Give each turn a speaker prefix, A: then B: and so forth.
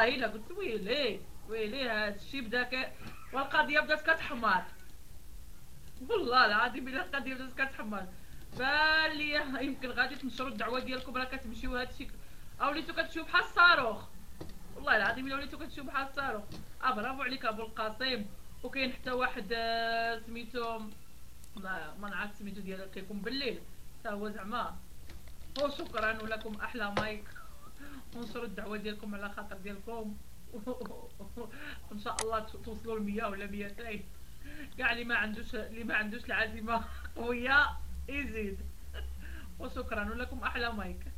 A: والله الا قلت ويلي ويلي هاد الشي بدا والقضيه بدات كتحمر. والله العظيم الا القضيه بدات كتحمر بان ليا يمكن غادي تنشروا الدعوه ديالكم راه كتمشيو هادشي او وليتو كتمشيو بحال الصاروخ. والله العظيم الا وليتو كتمشيو بحال الصاروخ. برافو عليك ابو القاسم. وكاين حتى واحد سميتو ما نعرف سميتو ديالو كيكون بالليل حتى هو زعما. وشكرا ولكم احلى مايك. ونشروا الدعوه ديالكم على خاطر ديالكم. ان شاء الله توصلوا ل 100 ولا 200. كاع اللي ما عندوش العزيمه قويه يزيد. وشكرا ولكم احلى مايك.